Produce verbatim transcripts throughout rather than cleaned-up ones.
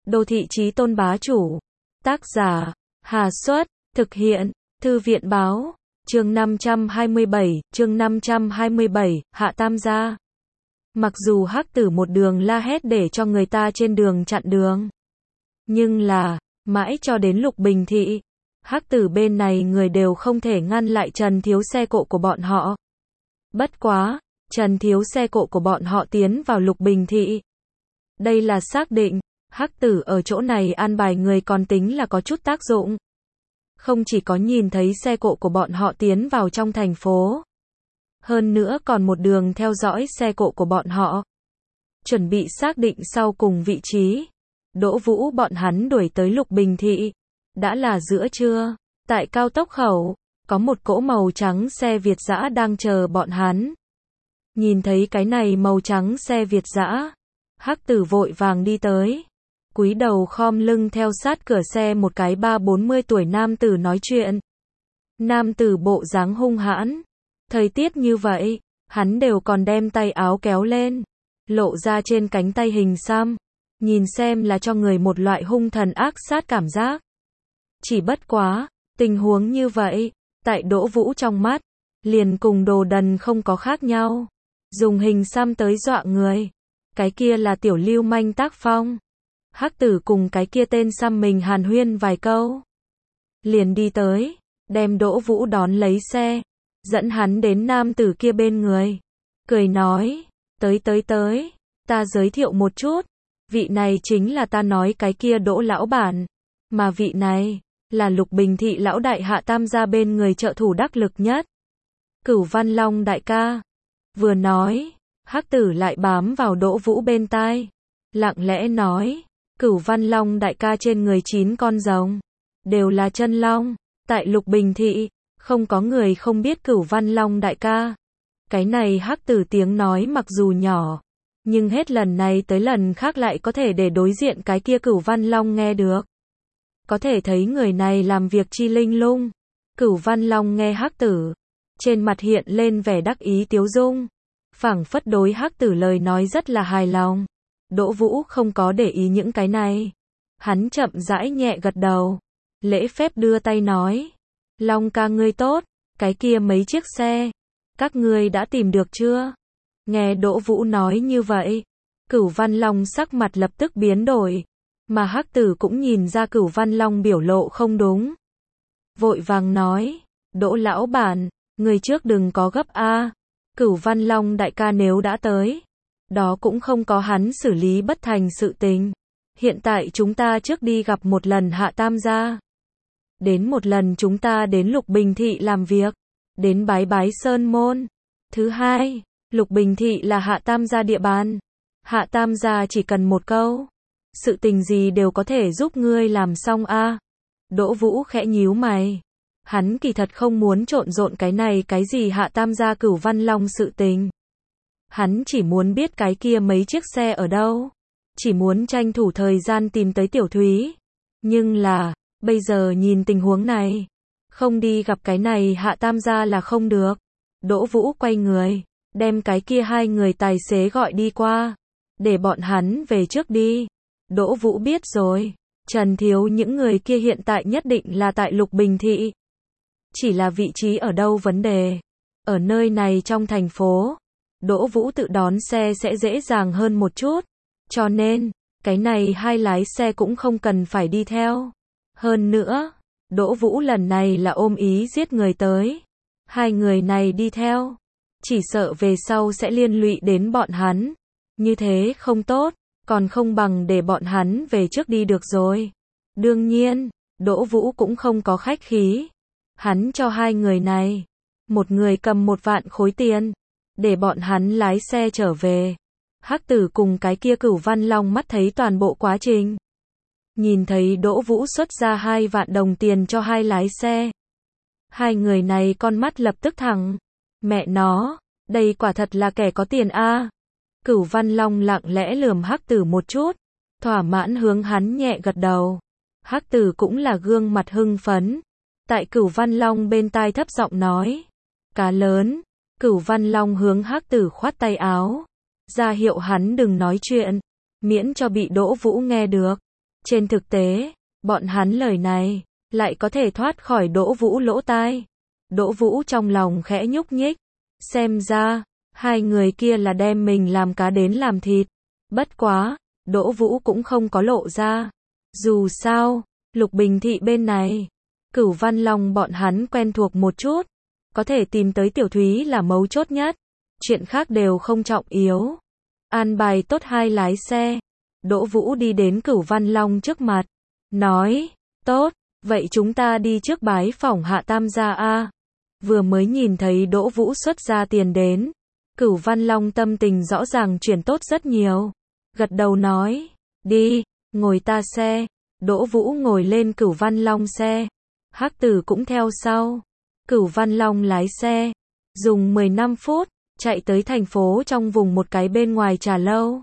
Đô thị chí tôn bá chủ. Tác giả, Hà Xuất, thực hiện, Thư viện báo, chương năm trăm hai mươi bảy, chương năm trăm hai mươi bảy, Hạ Tam gia. Mặc dù Hắc Tử một đường la hét để cho người ta trên đường chặn đường, nhưng là, mãi cho đến Lục Bình Thị, Hắc Tử bên này người đều không thể ngăn lại Trần Thiếu xe cộ của bọn họ. Bất quá, Trần Thiếu xe cộ của bọn họ tiến vào Lục Bình Thị. Đây là xác định, Hắc Tử ở chỗ này an bài người còn tính là có chút tác dụng. Không chỉ có nhìn thấy xe cộ của bọn họ tiến vào trong thành phố, hơn nữa còn một đường theo dõi xe cộ của bọn họ. Chuẩn bị xác định sau cùng vị trí. Đỗ Vũ bọn hắn đuổi tới Lục Bình Thị. Đã là giữa trưa, tại cao tốc khẩu, có một cỗ màu trắng xe Việt dã đang chờ bọn hắn. Nhìn thấy cái này màu trắng xe Việt dã, Hắc Tử vội vàng đi tới. Cúi đầu khom lưng theo sát cửa xe một cái ba bốn mươi tuổi nam tử nói chuyện. Nam tử bộ dáng hung hãn. Thời tiết như vậy, hắn đều còn đem tay áo kéo lên, lộ ra trên cánh tay hình xăm. Nhìn xem là cho người một loại hung thần ác sát cảm giác. Chỉ bất quá, tình huống như vậy, tại Đỗ Vũ trong mắt, liền cùng đồ đần không có khác nhau. Dùng hình xăm tới dọa người. Cái kia là tiểu lưu manh tác phong. Hắc Tử cùng cái kia tên xăm mình hàn huyên vài câu. Liền đi tới, đem Đỗ Vũ đón lấy xe, dẫn hắn đến nam tử kia bên người. Cười nói, tới tới tới, ta giới thiệu một chút. Vị này chính là ta nói cái kia Đỗ lão bản. Mà vị này, là Lục Bình Thị lão đại Hạ Tam gia bên người trợ thủ đắc lực nhất. Cửu Văn Long đại ca. Vừa nói, Hắc Tử lại bám vào Đỗ Vũ bên tai. Lặng lẽ nói, Cửu Văn Long đại ca trên người chín con rồng, đều là chân long. Tại Lục Bình Thị, không có người không biết Cửu Văn Long đại ca. Cái này Hắc Tử tiếng nói mặc dù nhỏ, nhưng hết lần này tới lần khác lại có thể để đối diện cái kia Cửu Văn Long nghe được. Có thể thấy người này làm việc chi linh lung. Cửu Văn Long nghe Hắc Tử, trên mặt hiện lên vẻ đắc ý tiếu dung, phảng phất đối Hắc Tử lời nói rất là hài lòng. Đỗ Vũ không có để ý những cái này. Hắn chậm rãi nhẹ gật đầu, lễ phép đưa tay nói, Long ca ngươi tốt, cái kia mấy chiếc xe, các ngươi đã tìm được chưa? Nghe Đỗ Vũ nói như vậy, Cửu Văn Long sắc mặt lập tức biến đổi, mà Hắc Tử cũng nhìn ra Cửu Văn Long biểu lộ không đúng. Vội vàng nói, Đỗ lão bản, người trước đừng có gấp a. Cửu Văn Long đại ca nếu đã tới, đó cũng không có hắn xử lý bất thành sự tình. Hiện tại chúng ta trước đi gặp một lần Hạ Tam gia. Đến một lần chúng ta đến Lục Bình Thị làm việc, đến bái bái sơn môn. Thứ hai, Lục Bình Thị là Hạ Tam gia địa bàn. Hạ Tam gia chỉ cần một câu, sự tình gì đều có thể giúp ngươi làm xong a. Đỗ Vũ khẽ nhíu mày. Hắn kỳ thật không muốn trộn rộn cái này cái gì Hạ Tam gia Cửu Văn Long sự tình. Hắn chỉ muốn biết cái kia mấy chiếc xe ở đâu. Chỉ muốn tranh thủ thời gian tìm tới Tiểu Thúy. Nhưng là, bây giờ nhìn tình huống này, không đi gặp cái này Hạ Tam gia là không được. Đỗ Vũ quay người, đem cái kia hai người tài xế gọi đi qua, để bọn hắn về trước đi. Đỗ Vũ biết rồi, Trần Thiếu những người kia hiện tại nhất định là tại Lục Bình Thị. Chỉ là vị trí ở đâu vấn đề. Ở nơi này trong thành phố, Đỗ Vũ tự đón xe sẽ dễ dàng hơn một chút. Cho nên, cái này hai lái xe cũng không cần phải đi theo. Hơn nữa, Đỗ Vũ lần này là ôm ý giết người tới. Hai người này đi theo, chỉ sợ về sau sẽ liên lụy đến bọn hắn. Như thế không tốt, còn không bằng để bọn hắn về trước đi được rồi. Đương nhiên, Đỗ Vũ cũng không có khách khí. Hắn cho hai người này, một người cầm một vạn khối tiền, để bọn hắn lái xe trở về. Hắc Tử cùng cái kia Cửu Văn Long mắt thấy toàn bộ quá trình. Nhìn thấy Đỗ Vũ xuất ra hai vạn đồng tiền cho hai lái xe. Hai người này con mắt lập tức thẳng. Mẹ nó, đây quả thật là kẻ có tiền a. Cửu Văn Long lặng lẽ lườm Hắc Tử một chút, thỏa mãn hướng hắn nhẹ gật đầu. Hắc Tử cũng là gương mặt hưng phấn. Tại Cửu Văn Long bên tai thấp giọng nói, cá lớn. Cửu Văn Long hướng Hắc Tử khoát tay áo, ra hiệu hắn đừng nói chuyện, miễn cho bị Đỗ Vũ nghe được. Trên thực tế, bọn hắn lời này, lại có thể thoát khỏi Đỗ Vũ lỗ tai. Đỗ Vũ trong lòng khẽ nhúc nhích. Xem ra, hai người kia là đem mình làm cá đến làm thịt. Bất quá, Đỗ Vũ cũng không có lộ ra. Dù sao, Lục Bình Thị bên này, Cửu Văn Long bọn hắn quen thuộc một chút. Có thể tìm tới Tiểu Thúy là mấu chốt nhất. Chuyện khác đều không trọng yếu. An bài tốt hai lái xe. Đỗ Vũ đi đến Cửu Văn Long trước mặt. Nói, tốt, vậy chúng ta đi trước bái phỏng Hạ Tam gia a. Vừa mới nhìn thấy Đỗ Vũ xuất ra tiền đến. Cửu Văn Long tâm tình rõ ràng chuyển tốt rất nhiều. Gật đầu nói, đi, ngồi ta xe. Đỗ Vũ ngồi lên Cửu Văn Long xe. Hắc Tử cũng theo sau. Cửu Văn Long lái xe. Dùng mười lăm phút, chạy tới thành phố trong vùng một cái bên ngoài trà lâu.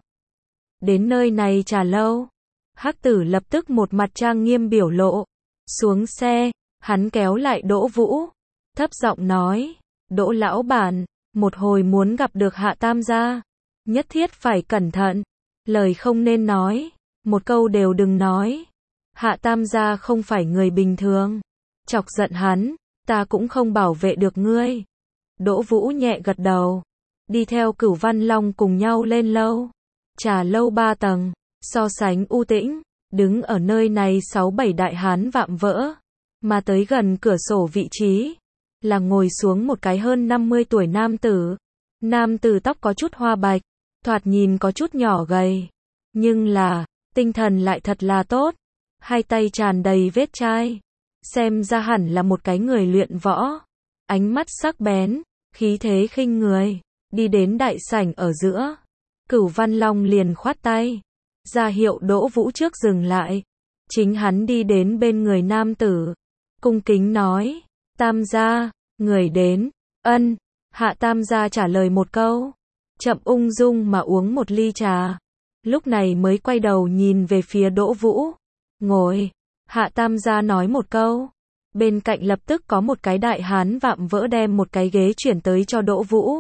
Đến nơi này trà lâu. Hắc Tử lập tức một mặt trang nghiêm biểu lộ. Xuống xe, hắn kéo lại Đỗ Vũ. Thấp giọng nói, Đỗ lão bản, một hồi muốn gặp được Hạ Tam gia. Nhất thiết phải cẩn thận. Lời không nên nói. Một câu đều đừng nói. Hạ Tam gia không phải người bình thường. Chọc giận hắn, ta cũng không bảo vệ được ngươi. Đỗ Vũ nhẹ gật đầu. Đi theo Cửu Văn Long cùng nhau lên lâu. Trà lâu ba tầng, so sánh u tĩnh, đứng ở nơi này sáu bảy đại hán vạm vỡ. Mà tới gần cửa sổ vị trí, là ngồi xuống một cái hơn năm mươi tuổi nam tử. Nam tử tóc có chút hoa bạch, thoạt nhìn có chút nhỏ gầy. Nhưng là, tinh thần lại thật là tốt. Hai tay tràn đầy vết chai. Xem ra hẳn là một cái người luyện võ. Ánh mắt sắc bén, khí thế khinh người. Đi đến đại sảnh ở giữa. Cửu Văn Long liền khoát tay. Ra hiệu Đỗ Vũ trước dừng lại. Chính hắn đi đến bên người nam tử. Cung kính nói. Tam gia, người đến. Ân. Hạ Tam gia trả lời một câu. Chậm ung dung mà uống một ly trà. Lúc này mới quay đầu nhìn về phía Đỗ Vũ. Ngồi. Hạ Tam gia nói một câu. Bên cạnh lập tức có một cái đại hán vạm vỡ đem một cái ghế chuyển tới cho Đỗ Vũ.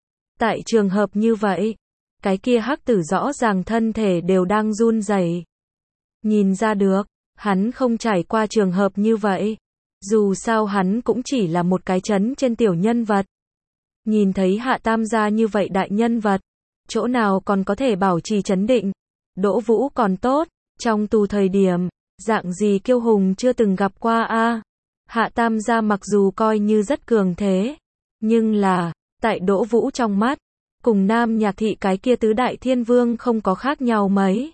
Tại trường hợp như vậy, cái kia Hắc Tử rõ ràng thân thể đều đang run rẩy. Nhìn ra được, hắn không trải qua trường hợp như vậy. Dù sao hắn cũng chỉ là một cái chấn trên tiểu nhân vật. Nhìn thấy Hạ Tam gia như vậy đại nhân vật, chỗ nào còn có thể bảo trì trấn định. Đỗ Vũ còn tốt, trong tù thời điểm, dạng gì kiêu hùng chưa từng gặp qua a. Hạ Tam gia mặc dù coi như rất cường thế, nhưng là, tại Đỗ Vũ trong mắt, cùng Nam Nhạc Thị cái kia tứ đại thiên vương không có khác nhau mấy.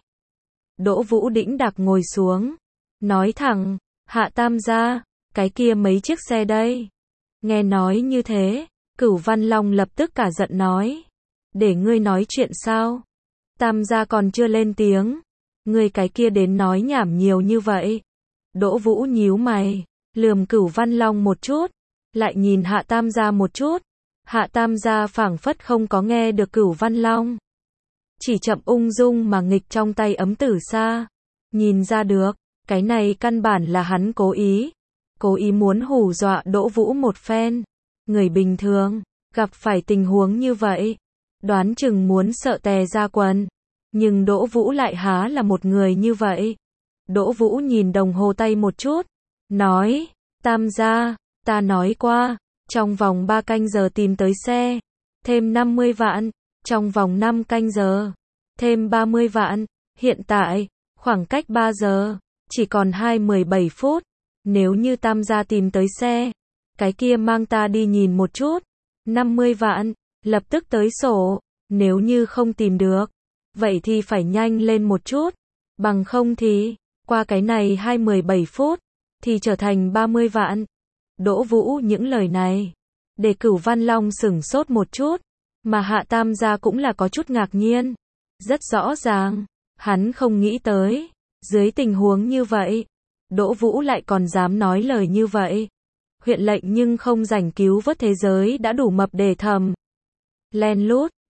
Đỗ Vũ đĩnh đạc ngồi xuống, nói thẳng, Hạ Tam gia, cái kia mấy chiếc xe đây. Nghe nói như thế, Cửu Văn Long lập tức cả giận nói, để ngươi nói chuyện sao? Tam gia còn chưa lên tiếng, ngươi cái kia đến nói nhảm nhiều như vậy. Đỗ Vũ nhíu mày, lườm Cửu Văn Long một chút, lại nhìn Hạ Tam gia một chút. Hạ Tam gia phảng phất không có nghe được Cửu Văn Long. Chỉ chậm ung dung mà nghịch trong tay ấm tử sa. Nhìn ra được, cái này căn bản là hắn cố ý. Cố ý muốn hù dọa Đỗ Vũ một phen. Người bình thường, gặp phải tình huống như vậy, đoán chừng muốn sợ tè ra quần. Nhưng Đỗ Vũ lại há là một người như vậy. Đỗ Vũ nhìn đồng hồ tay một chút, nói, Tam gia, ta nói qua, trong vòng ba canh giờ tìm tới xe, thêm năm mươi vạn, trong vòng năm canh giờ, thêm ba mươi vạn, hiện tại, khoảng cách ba giờ, chỉ còn hai mươi bảy phút, nếu như Tam gia tìm tới xe, cái kia mang ta đi nhìn một chút, năm mươi vạn, lập tức tới sổ, nếu như không tìm được, vậy thì phải nhanh lên một chút, bằng không thì, qua cái này hai mươi bảy phút, thì trở thành ba mươi vạn. Đỗ Vũ những lời này, để Cửu Văn Long sửng sốt một chút, mà Hạ Tam gia cũng là có chút ngạc nhiên. Rất rõ ràng, hắn không nghĩ tới, dưới tình huống như vậy, Đỗ Vũ lại còn dám nói lời như vậy. Huyện lệnh nhưng không rảnh cứu vớt thế giới đã đủ mập để thầm. Len lút,